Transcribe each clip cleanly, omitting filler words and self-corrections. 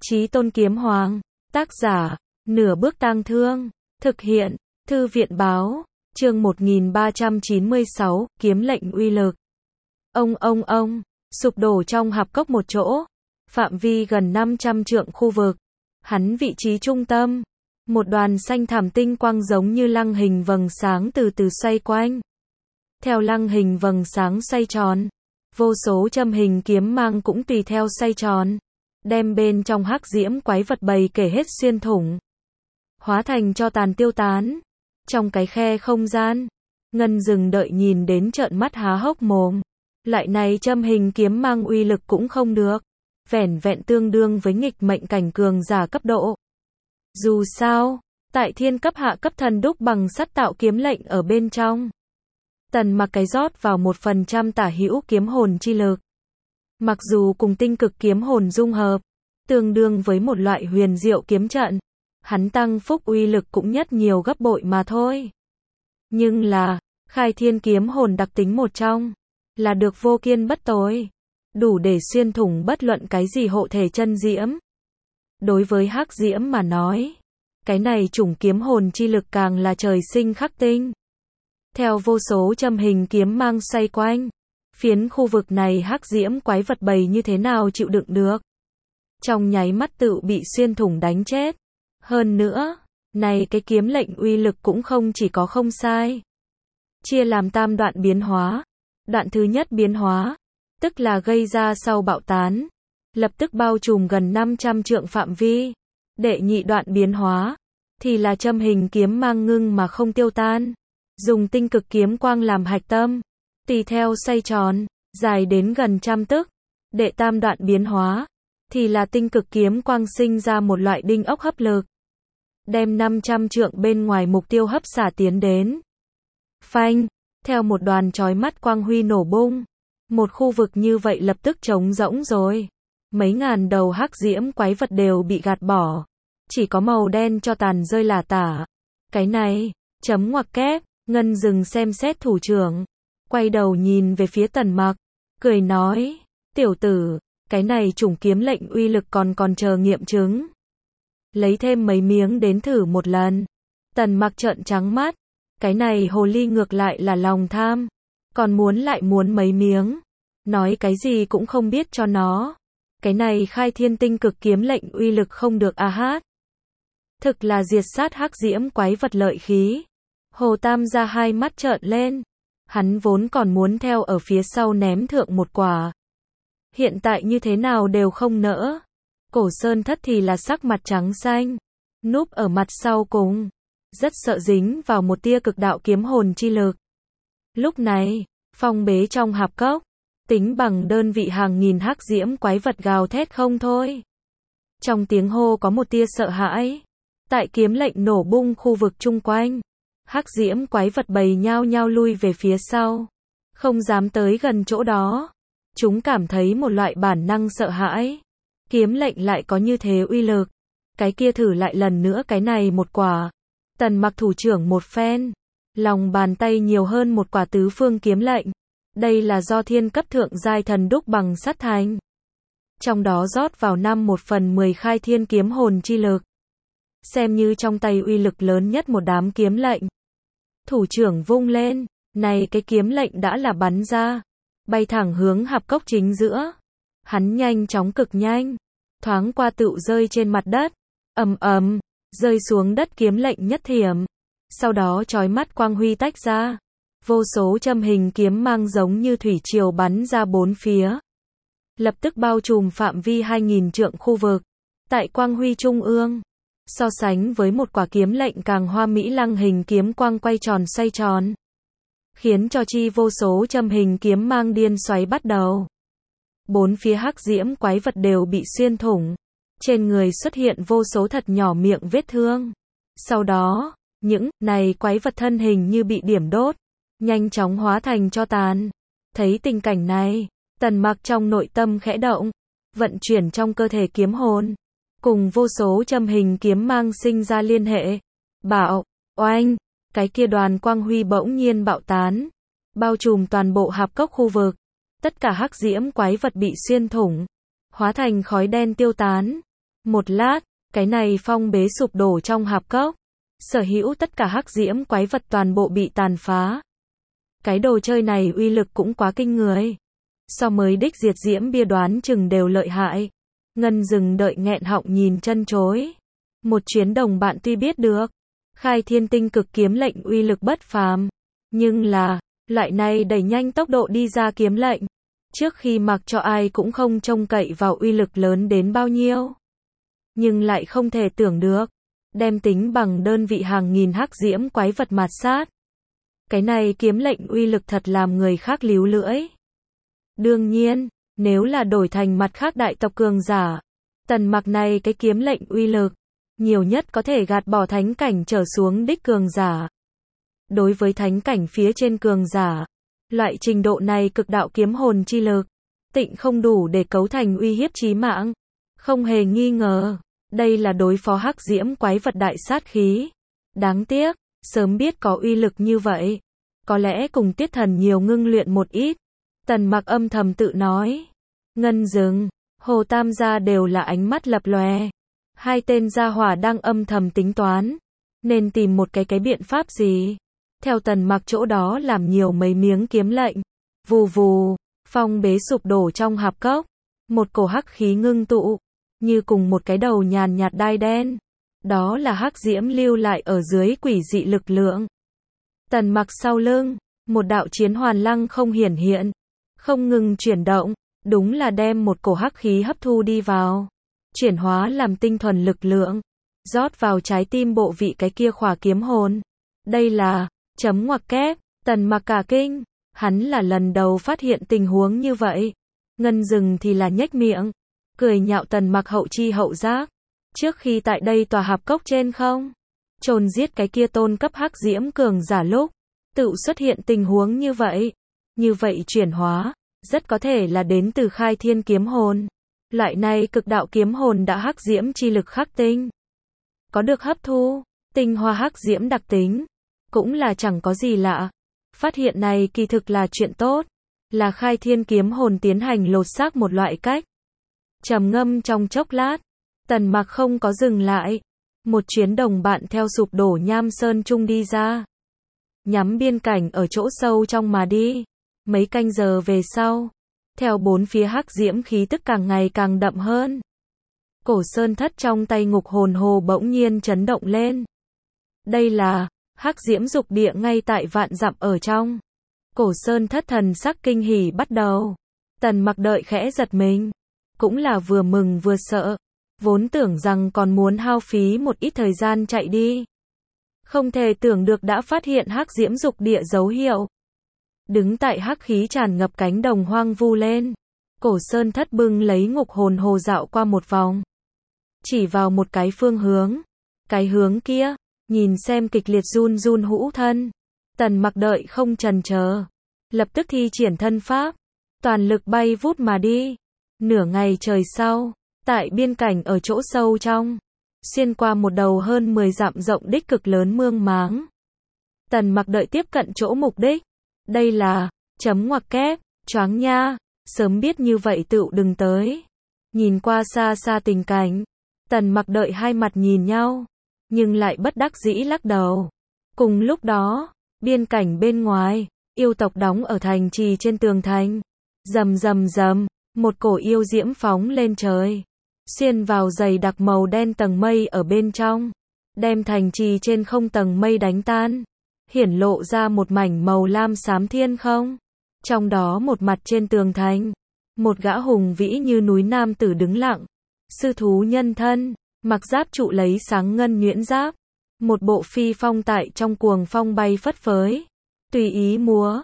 Chí Tôn Kiếm Hoàng, tác giả, Nửa Bước Tang Thương, thực hiện, Thư viện báo, chương 1396, kiếm lệnh uy lực. Ông, sụp đổ trong hạp cốc một chỗ, phạm vi gần 500 trượng khu vực, hắn vị trí trung tâm, một đoàn xanh thảm tinh quang giống như lăng hình vầng sáng từ từ xoay quanh. Theo lăng hình vầng sáng xoay tròn, vô số châm hình kiếm mang cũng tùy theo xoay tròn, đem bên trong hắc diễm quái vật bầy kể hết xuyên thủng, hóa thành tro tàn tiêu tán. Trong cái khe không gian, Ngân dừng đợi nhìn đến trợn mắt há hốc mồm. Loại này châm hình kiếm mang uy lực cũng không được, vẻn vẹn tương đương với nghịch mệnh cảnh cường giả cấp độ. Dù sao, tại thiên cấp hạ cấp thần đúc bằng sắt tạo kiếm lệnh ở bên trong, Tần Mặc cái rót vào 1% tả hữu kiếm hồn chi lực. Mặc dù cùng tinh cực kiếm hồn dung hợp, tương đương với một loại huyền diệu kiếm trận, hắn tăng phúc uy lực cũng nhất nhiều gấp bội mà thôi. Nhưng là, khai thiên kiếm hồn đặc tính một trong, là được vô kiên bất tồi, đủ để xuyên thủng bất luận cái gì hộ thể chân diễm. Đối với hắc diễm mà nói, cái này chủng kiếm hồn chi lực càng là trời sinh khắc tinh. Theo vô số châm hình kiếm mang xoay quanh, phiến khu vực này hắc diễm quái vật bầy như thế nào chịu đựng được. Trong nháy mắt tự bị xuyên thủng đánh chết. Hơn nữa, này cái kiếm lệnh uy lực cũng không chỉ có không sai. Chia làm tam đoạn biến hóa. Đoạn thứ nhất biến hóa, tức là gây ra sau bạo tán, lập tức bao trùm gần 500 trượng phạm vi. Đệ nhị đoạn biến hóa, thì là châm hình kiếm mang ngưng mà không tiêu tan, dùng tinh cực kiếm quang làm hạch tâm, tùy theo xoay tròn, dài đến gần trăm tấc. Đệ tam đoạn biến hóa, thì là tinh cực kiếm quang sinh ra một loại đinh ốc hấp lực, đem 500 trượng bên ngoài mục tiêu hấp xả tiến đến. Phanh, theo một đoàn chói mắt quang huy nổ bung, một khu vực như vậy lập tức trống rỗng rồi. Mấy ngàn đầu hắc diễm quái vật đều bị gạt bỏ, chỉ có màu đen cho tàn rơi lả tả. Cái này, chấm ngoặc kép. Ngân dừng xem xét thủ trưởng, quay đầu nhìn về phía Tần Mặc, cười nói, tiểu tử, cái này chủng kiếm lệnh uy lực còn chờ nghiệm chứng. Lấy thêm mấy miếng đến thử một lần. Tần Mặc trợn trắng mắt, cái này hồ ly ngược lại là lòng tham, còn lại muốn mấy miếng, nói cái gì cũng không biết cho nó. Cái này khai thiên tinh cực kiếm lệnh uy lực không được a hát. Thực là diệt sát hắc diễm quái vật lợi khí. Hồ Tam ra hai mắt trợn lên, hắn vốn còn muốn theo ở phía sau ném thượng một quả. Hiện tại như thế nào đều không nỡ. Cổ Sơn Thất thì là sắc mặt trắng xanh, núp ở mặt sau cùng, rất sợ dính vào một tia cực đạo kiếm hồn chi lực. Lúc này, phong bế trong hạp cốc, tính bằng đơn vị hàng nghìn hắc diễm quái vật gào thét không thôi. Trong tiếng hô có một tia sợ hãi. Tại kiếm lệnh nổ bung khu vực chung quanh, hắc diễm quái vật bầy nhao nhao lui về phía sau, không dám tới gần chỗ đó. Chúng cảm thấy một loại bản năng sợ hãi. Kiếm lệnh lại có như thế uy lực, cái kia thử lại lần nữa cái này một quả. Tần Mặc thủ trưởng một phen, lòng bàn tay nhiều hơn một quả tứ phương kiếm lệnh. Đây là do thiên cấp thượng giai thần đúc bằng sắt thành, trong đó rót vào 1/10 khai thiên kiếm hồn chi lực, xem như trong tay uy lực lớn nhất một đám kiếm lệnh. Thủ trưởng vung lên, này cái kiếm lệnh đã là bắn ra, bay thẳng hướng hạp cốc chính giữa. Hắn nhanh chóng cực nhanh, thoáng qua tựu rơi trên mặt đất, ầm, rơi xuống đất kiếm lệnh nhất thiểm. Sau đó chói mắt quang huy tách ra, vô số châm hình kiếm mang giống như thủy triều bắn ra bốn phía, lập tức bao trùm phạm vi 2000 trượng khu vực. Tại quang huy trung ương, so sánh với một quả kiếm lệnh càng hoa mỹ lăng hình kiếm quang quay tròn xoay tròn, khiến cho chi vô số châm hình kiếm mang điên xoáy bắt đầu. Bốn phía hắc diễm quái vật đều bị xuyên thủng, trên người xuất hiện vô số thật nhỏ miệng vết thương. Sau đó, những này quái vật thân hình như bị điểm đốt, nhanh chóng hóa thành tro tàn. Thấy tình cảnh này, Tần Mặc trong nội tâm khẽ động, vận chuyển trong cơ thể kiếm hồn, cùng vô số châm hình kiếm mang sinh ra liên hệ. Bạo, oanh, cái kia đoàn quang huy bỗng nhiên bạo tán, bao trùm toàn bộ hạp cốc khu vực. Tất cả hắc diễm quái vật bị xuyên thủng, hóa thành khói đen tiêu tán. Một lát, cái này phong bế sụp đổ trong hạp cốc. Sở hữu tất cả hắc diễm quái vật toàn bộ bị tàn phá. Cái đồ chơi này uy lực cũng quá kinh người. So mới đích diệt diễm bia đoán chừng đều lợi hại. Ngân dừng đợi nghẹn họng nhìn chân chối. Một chuyến đồng bạn tuy biết được, khai thiên tinh cực kiếm lệnh uy lực bất phàm. Nhưng là, loại này đẩy nhanh tốc độ đi ra kiếm lệnh. Trước khi mặc cho ai cũng không trông cậy vào uy lực lớn đến bao nhiêu. Nhưng lại không thể tưởng được. Đem tính bằng đơn vị hàng nghìn hắc diễm quái vật mạt sát. Cái này kiếm lệnh uy lực thật làm người khác líu lưỡi. Đương nhiên, nếu là đổi thành mặt khác đại tộc cường giả, Tần Mặc này cái kiếm lệnh uy lực, nhiều nhất có thể gạt bỏ thánh cảnh trở xuống đích cường giả. Đối với thánh cảnh phía trên cường giả, loại trình độ này cực đạo kiếm hồn chi lực, tịnh không đủ để cấu thành uy hiếp chí mạng. Không hề nghi ngờ, đây là đối phó hắc diễm quái vật đại sát khí. Đáng tiếc, sớm biết có uy lực như vậy, có lẽ cùng Tiết Thần nhiều ngưng luyện một ít. Tần Mặc âm thầm tự nói. Ngân Dừng, Hồ Tam gia đều là ánh mắt lập lòe. Hai tên gia hỏa đang âm thầm tính toán, nên tìm một cái biện pháp gì. Theo Tần Mặc chỗ đó làm nhiều mấy miếng kiếm lệnh. Vù vù, phong bế sụp đổ trong hạp cốc. Một cổ hắc khí ngưng tụ, như cùng một cái đầu nhàn nhạt đai đen. Đó là hắc diễm lưu lại ở dưới quỷ dị lực lượng. Tần Mặc sau lưng, một đạo chiến hoàn lăng không hiển hiện, không ngừng chuyển động, đúng là đem một cổ hắc khí hấp thu đi vào, chuyển hóa làm tinh thuần lực lượng, rót vào trái tim bộ vị cái kia khỏa kiếm hồn. Đây là, chấm ngoặc kép, Tần Mặc cả kinh, hắn là lần đầu phát hiện tình huống như vậy. Ngân Dừng thì là nhếch miệng, cười nhạo Tần Mặc hậu chi hậu giác. Trước khi tại đây tòa hạp cốc trên không chôn giết cái kia tôn cấp hắc diễm cường giả lúc, tự xuất hiện tình huống như vậy. Như vậy chuyển hóa, rất có thể là đến từ khai thiên kiếm hồn. Loại này cực đạo kiếm hồn đã hắc diễm chi lực khắc tinh. Có được hấp thu, tinh hoa hắc diễm đặc tính. Cũng là chẳng có gì lạ. Phát hiện này kỳ thực là chuyện tốt. Là khai thiên kiếm hồn tiến hành lột xác một loại cách. Trầm ngâm trong chốc lát, Tần Mặc không có dừng lại. Một chuyến đồng bạn theo sụp đổ nham sơn trung đi ra. Nhắm biên cảnh ở chỗ sâu trong mà đi. Mấy canh giờ về sau, theo bốn phía hắc diễm khí tức càng ngày càng đậm hơn. Cổ sơn thất trong tay ngục hồn hồ bỗng nhiên chấn động lên. Đây là hắc diễm dục địa ngay tại vạn dặm ở trong. Cổ sơn thất thần sắc kinh hỉ bắt đầu. Tần Mặc đợi khẽ giật mình, cũng là vừa mừng vừa sợ. Vốn tưởng rằng còn muốn hao phí một ít thời gian chạy đi. Không thể tưởng được đã phát hiện hắc diễm dục địa dấu hiệu. Đứng tại hắc khí tràn ngập cánh đồng hoang vu lên. Cổ sơn thất bưng lấy ngục hồn hồ dạo qua một vòng. Chỉ vào một cái phương hướng. Cái hướng kia, nhìn xem kịch liệt run run hũ thân. Tần Mặc đợi không chần chờ, lập tức thi triển thân pháp, toàn lực bay vút mà đi. Nửa ngày trời sau, tại biên cảnh ở chỗ sâu trong, xuyên qua một đầu hơn 10 dặm rộng đích cực lớn mương máng. Tần Mặc đợi tiếp cận chỗ mục đích. Đây là, chấm ngoặc kép, choáng nha, sớm biết như vậy tựu đừng tới. Nhìn qua xa xa tình cảnh, Tần Mặc đợi hai mặt nhìn nhau, nhưng lại bất đắc dĩ lắc đầu. Cùng lúc đó, biên cảnh bên ngoài, yêu tộc đóng ở thành trì trên tường thành. Rầm rầm rầm, một cổ yêu diễm phóng lên trời, xuyên vào dày đặc màu đen tầng mây ở bên trong, đem thành trì trên không tầng mây đánh tan, hiển lộ ra một mảnh màu lam xám thiên không. Trong đó một mặt trên tường thành, một gã hùng vĩ như núi nam tử đứng lặng, sư thú nhân thân, mặc giáp trụ lấy sáng ngân nhuyễn giáp, một bộ phi phong tại trong cuồng phong bay phất phới, tùy ý múa.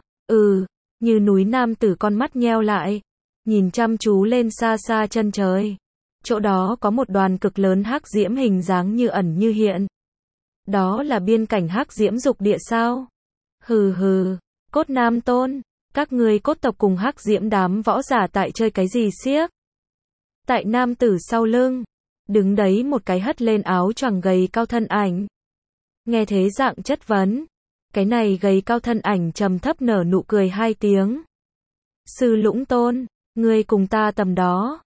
Như núi nam tử con mắt nheo lại, nhìn chăm chú lên xa xa chân trời. Chỗ đó có một đoàn cực lớn hắc diễm hình dáng như ẩn như hiện. Đó là biên cảnh hắc diễm dục địa sao? Hừ hừ, Cốt Nam Tôn, các ngươi cốt tộc cùng hắc diễm đám võ giả tại chơi cái gì xiếc? Tại nam tử sau lưng, đứng đấy một cái hất lên áo choàng gầy cao thân ảnh. Nghe thế dạng chất vấn, cái này gầy cao thân ảnh trầm thấp nở nụ cười hai tiếng. Sư Lũng Tôn, ngươi cùng ta tầm đó.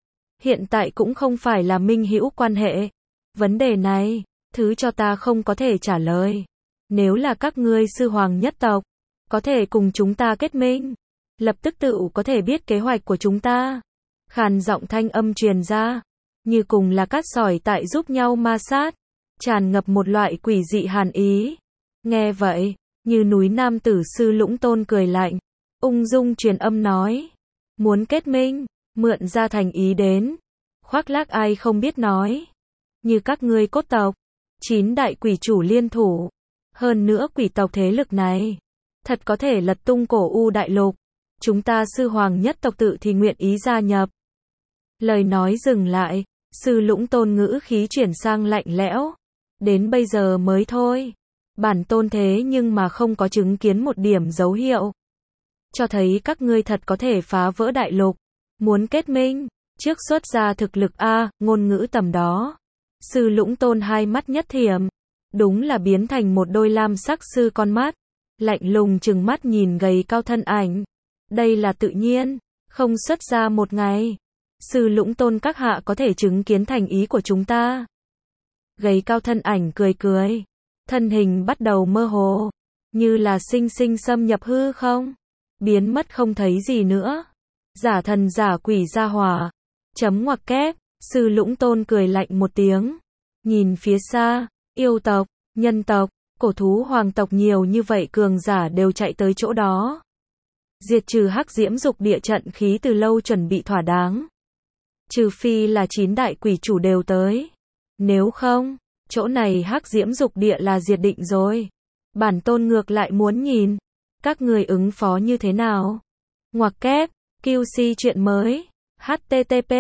hiện tại cũng không phải là minh hữu quan hệ. Vấn đề này, thứ cho ta không có thể trả lời. Nếu là các ngươi sư hoàng nhất tộc, có thể cùng chúng ta kết minh, lập tức tự có thể biết kế hoạch của chúng ta. Khàn giọng thanh âm truyền ra, như cùng là cát sỏi tại giúp nhau ma sát, tràn ngập một loại quỷ dị hàn ý. Nghe vậy, như núi nam tử Sư Lũng Tôn cười lạnh, ung dung truyền âm nói, muốn kết minh, mượn ra thành ý đến. Khoác lác ai không biết nói, như các ngươi cốt tộc, 9 đại quỷ chủ liên thủ, hơn nữa quỷ tộc thế lực này, thật có thể lật tung cổ u đại lục. Chúng ta sư hoàng nhất tộc tự thì nguyện ý gia nhập. Lời nói dừng lại, Sư Lũng Tôn ngữ khí chuyển sang lạnh lẽo. Đến bây giờ mới thôi. Bản tôn thế nhưng mà không có chứng kiến một điểm dấu hiệu. Cho thấy các ngươi thật có thể phá vỡ đại lục. Muốn kết minh, trước xuất ra thực lực A, ngôn ngữ tầm đó. Sư Lũng Tôn hai mắt nhất thiểm. Đúng là biến thành một đôi lam sắc sư con mắt. Lạnh lùng trừng mắt nhìn gầy cao thân ảnh. Đây là tự nhiên, không xuất ra một ngày. Sư Lũng Tôn các hạ có thể chứng kiến thành ý của chúng ta. Gầy cao thân ảnh cười cười. Thân hình bắt đầu mơ hồ. Như là sinh sinh xâm nhập hư không. Biến mất không thấy gì nữa. Giả thần giả quỷ ra hỏa. Chấm ngoặc kép. Sư Lũng Tôn cười lạnh một tiếng. Nhìn phía xa, yêu tộc, nhân tộc, cổ thú hoàng tộc nhiều như vậy cường giả đều chạy tới chỗ đó. Diệt trừ hắc diễm dục địa trận khí từ lâu chuẩn bị thỏa đáng. Trừ phi là 9 đại quỷ chủ đều tới. Nếu không, chỗ này hắc diễm dục địa là diệt định rồi. Bản tôn ngược lại muốn nhìn, các người ứng phó như thế nào. Ngoặc kép, QC chuyện mới, http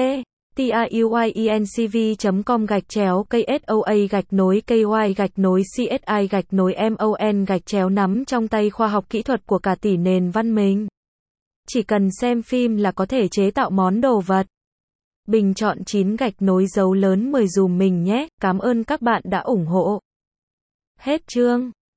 tiuyencv.com/KSOA-KY-CSI-MON nắm trong tay khoa học kỹ thuật của cả tỷ nền văn minh. Chỉ cần xem phim là có thể chế tạo món đồ vật. Bình chọn 9 dấu lớn 10 dùm mình nhé. Cảm ơn các bạn đã ủng hộ. Hết chương.